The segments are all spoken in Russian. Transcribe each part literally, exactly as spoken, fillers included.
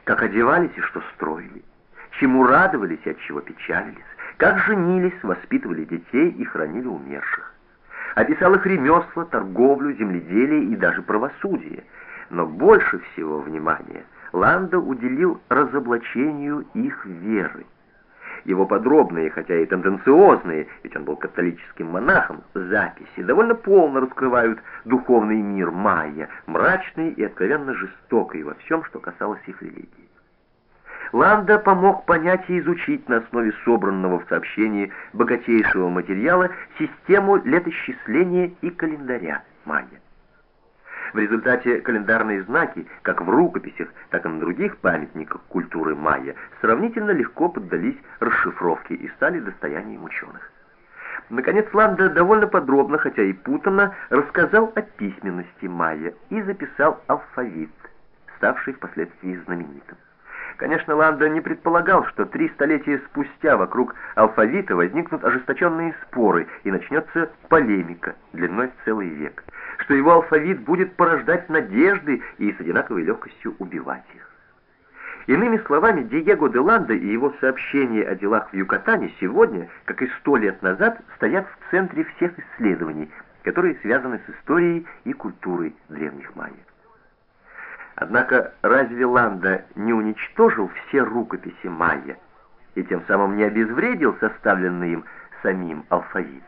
как одевались и что строили, чему радовались и от чего печалились, как женились, воспитывали детей и хранили умерших. Описал их ремесла, торговлю, земледелие и даже правосудие. Но больше всего внимания Ланда уделил разоблачению их веры. Его подробные, хотя и тенденциозные, ведь он был католическим монахом, записи довольно полно раскрывают духовный мир майя, мрачный и откровенно жестокий во всем, что касалось их религии. Ланда помог понять и изучить на основе собранного в сообщении богатейшего материала систему летосчисления и календаря майя. В результате календарные знаки, как в рукописях, так и на других памятниках культуры майя, сравнительно легко поддались расшифровке и стали достоянием ученых. Наконец, Ланда довольно подробно, хотя и путанно, рассказал о письменности майя и записал алфавит, ставший впоследствии знаменитым. Конечно, Ланда не предполагал, что три столетия спустя вокруг алфавита возникнут ожесточенные споры и начнется полемика длиной в целый век, что его алфавит будет порождать надежды и с одинаковой легкостью убивать их. Иными словами, Диего де Ланда и его сообщения о делах в Юкатане сегодня, как и сто лет назад, стоят в центре всех исследований, которые связаны с историей и культурой древних майя. Однако разве Ланда не уничтожил все рукописи майя и тем самым не обезвредил составленный им самим алфавит?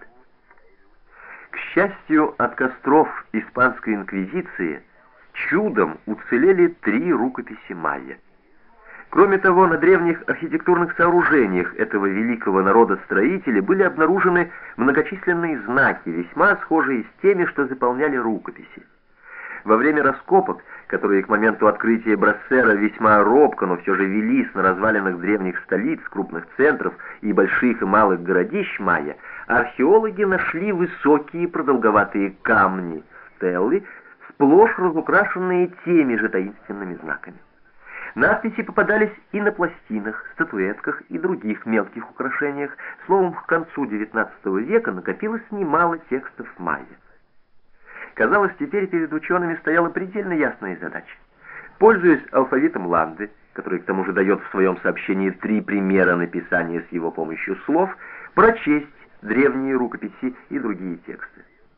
К счастью, от костров испанской инквизиции чудом уцелели три рукописи майя. Кроме того, на древних архитектурных сооружениях этого великого народа-строителя были обнаружены многочисленные знаки, весьма схожие с теми, что заполняли рукописи. Во время раскопок, которые к моменту открытия Брассера весьма робко, но все же велись на развалинах древних столиц, крупных центров и больших и малых городищ майя, археологи нашли высокие продолговатые камни, стеллы, сплошь разукрашенные теми же таинственными знаками. Надписи попадались и на пластинах, статуэтках и других мелких украшениях. Словом, к концу девятнадцатого века накопилось немало текстов майя. Казалось, теперь перед учеными стояла предельно ясная задача. Пользуясь алфавитом Ланды, который к тому же дает в своем сообщении три примера написания с его помощью слов, прочесть древние рукописи и другие тексты.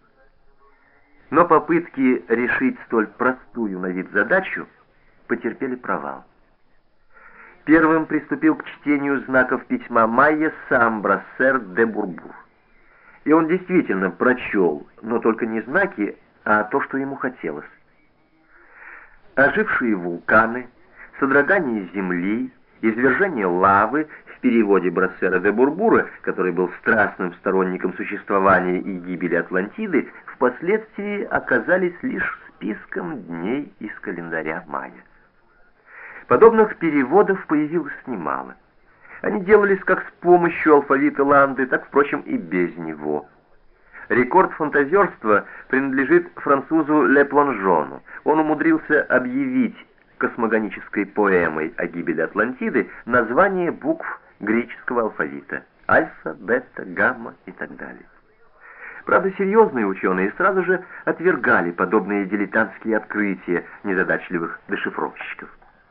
Но попытки решить столь простую на вид задачу потерпели провал. Первым приступил к чтению знаков письма майя сам Брассер де Бурбур. И он действительно прочел, но только не знаки, а то, что ему хотелось. Ожившие вулканы, содрогание земли, извержение лавы в переводе Брассера де Бурбура, который был страстным сторонником существования и гибели Атлантиды, впоследствии оказались лишь списком дней из календаря майя. Подобных переводов появилось немало. Они делались как с помощью алфавита Ланды, так, впрочем, и без него. Рекорд фантазерства принадлежит французу Ле Плонжону. Он умудрился объявить космогонической поэмой о гибели Атлантиды название букв греческого алфавита – альфа, бета, гамма и так далее. Правда, серьезные ученые сразу же отвергали подобные дилетантские открытия незадачливых дешифровщиков.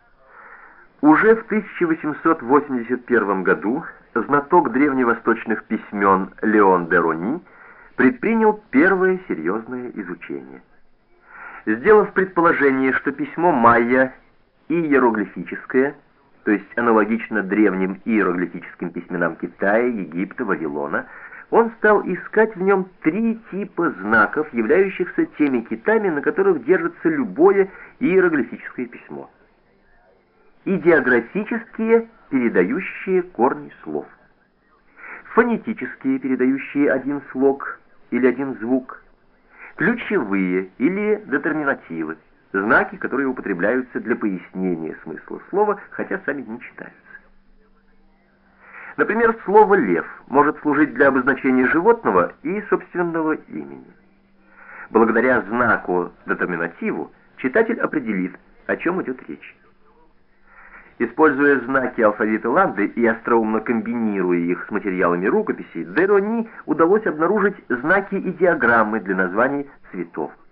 Уже в тысяча восемьсот восемьдесят первом году знаток древневосточных письмен Леон де Рони предпринял первое серьезное изучение. Сделав предположение, что письмо майя иероглифическое, то есть аналогично древним иероглифическим письменам Китая, Египта, Вавилона, он стал искать в нем три типа знаков, являющихся теми китами, на которых держится любое иероглифическое письмо. Идеографические, передающие корни слов. Фонетические, передающие один слог или один звук. Ключевые или детерминативы, знаки, которые употребляются для пояснения смысла слова, хотя сами не читаются. Например, слово «лев» может служить для обозначения животного и собственного имени. Благодаря знаку детерминативу читатель определит, о чем идет речь. Используя знаки алфавита Ланды и остроумно комбинируя их с материалами рукописей, де Рони удалось обнаружить знаки и диаграммы для названий цветов.